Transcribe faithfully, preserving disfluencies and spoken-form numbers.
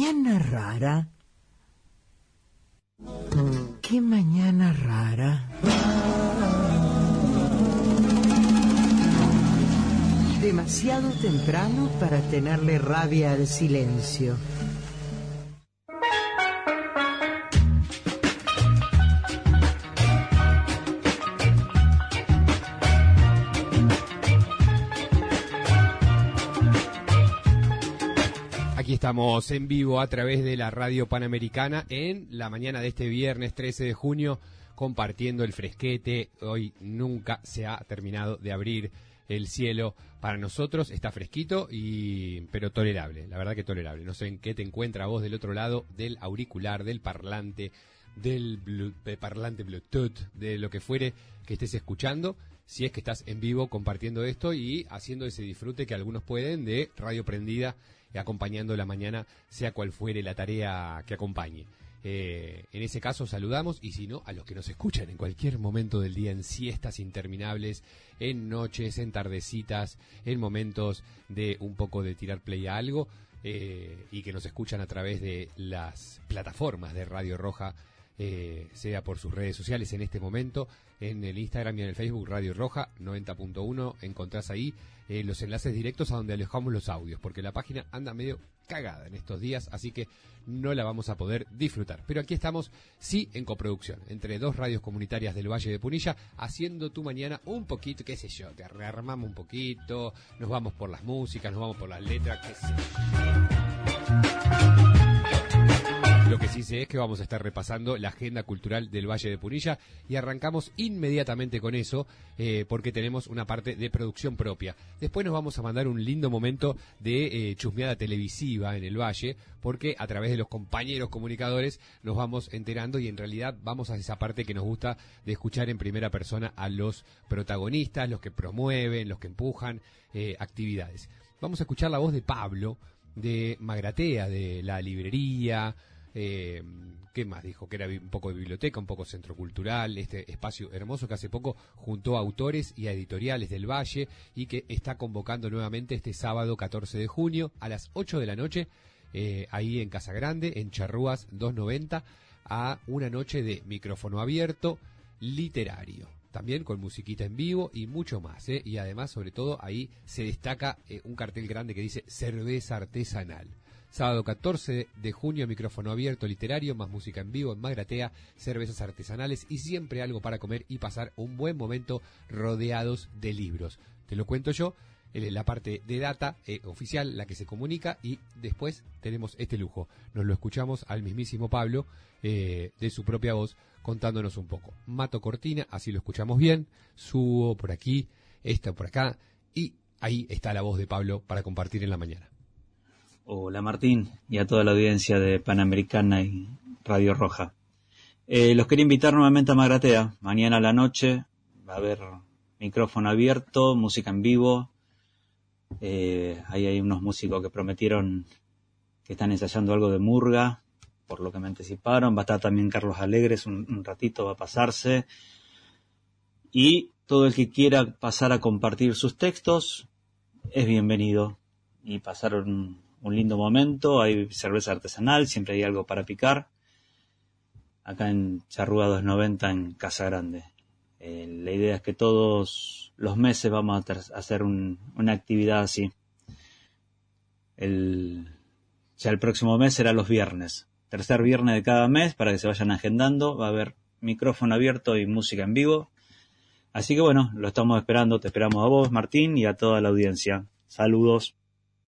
mañana rara. Qué mañana rara. Demasiado temprano para tenerle rabia al silencio. Aquí estamos en vivo a través de la Radio Panamericana en la mañana de este viernes trece de junio, compartiendo el fresquete. Hoy nunca se ha terminado de abrir el cielo para nosotros, está fresquito y pero tolerable, la verdad que tolerable. No sé en qué te encuentra vos del otro lado del auricular, del parlante, del blu- de parlante Bluetooth, de lo que fuere que estés escuchando, si es que estás en vivo compartiendo esto y haciendo ese disfrute que algunos pueden de radio prendida, acompañando la mañana, sea cual fuere la tarea que acompañe. Eh, en ese caso saludamos, y si no, a los que nos escuchan en cualquier momento del día, en siestas interminables, en noches, en tardecitas, en momentos de un poco de tirar play a algo, eh, y que nos escuchan a través de las plataformas de Radio Roja, eh, sea por sus redes sociales en este momento, en el Instagram y en el Facebook Radio Roja noventa punto uno, encontrás ahí eh, los enlaces directos a donde alojamos los audios, porque la página anda medio cagada en estos días, así que no la vamos a poder disfrutar. Pero aquí estamos, sí, en coproducción, entre dos radios comunitarias del Valle de Punilla, haciendo tu mañana un poquito, qué sé yo, te rearmamos un poquito, nos vamos por las músicas, nos vamos por las letras, qué sé yo. Lo que sí sé es que vamos a estar repasando la agenda cultural del Valle de Punilla y arrancamos inmediatamente con eso, eh, porque tenemos una parte de producción propia. Después nos vamos a mandar un lindo momento de eh, chusmeada televisiva en el Valle, porque a través de los compañeros comunicadores nos vamos enterando y en realidad vamos a esa parte que nos gusta de escuchar en primera persona a los protagonistas, los que promueven, los que empujan eh, actividades. Vamos a escuchar la voz de Pablo, de Magratea, de la librería. Eh, ¿Qué más dijo? Que era un poco de biblioteca, un poco centro cultural, este espacio hermoso que hace poco juntó a autores y a editoriales del Valle y que está convocando nuevamente este sábado catorce de junio a las ocho de la noche, eh, ahí en Casa Grande, en Charrúas doscientos noventa, a una noche de micrófono abierto literario. También con musiquita en vivo y mucho más, ¿eh? Y además, sobre todo, ahí se destaca eh, un cartel grande que dice cerveza artesanal. Sábado catorce de junio, micrófono abierto literario, más música en vivo en Magratea, cervezas artesanales y siempre algo para comer y pasar un buen momento rodeados de libros. Te lo cuento yo, la parte de data eh, oficial, la que se comunica, y después tenemos este lujo. Nos lo escuchamos al mismísimo Pablo, eh, de su propia voz, contándonos un poco. Mato cortina, así lo escuchamos bien, subo por aquí, esta por acá, y ahí está la voz de Pablo para compartir en la mañana. Hola Martín y a toda la audiencia de Panamericana y Radio Roja. Eh, los quería invitar nuevamente a Magratea. Mañana a la noche va a haber micrófono abierto, música en vivo. Eh, ahí hay unos músicos que prometieron que están ensayando algo de murga, por lo que me anticiparon. Va a estar también Carlos Alegres, un, un ratito va a pasarse. Y todo el que quiera pasar a compartir sus textos es bienvenido y pasar un un lindo momento. Hay cerveza artesanal, siempre hay algo para picar. Acá en Charrúa doscientos noventa en Casa Grande. Eh, la idea es que todos los meses vamos a ter- hacer un, una actividad así. El, ya el próximo mes será los viernes. Tercer viernes de cada mes para que se vayan agendando. Va a haber micrófono abierto y música en vivo. Así que bueno, lo estamos esperando. Te esperamos a vos, Martín, y a toda la audiencia. Saludos.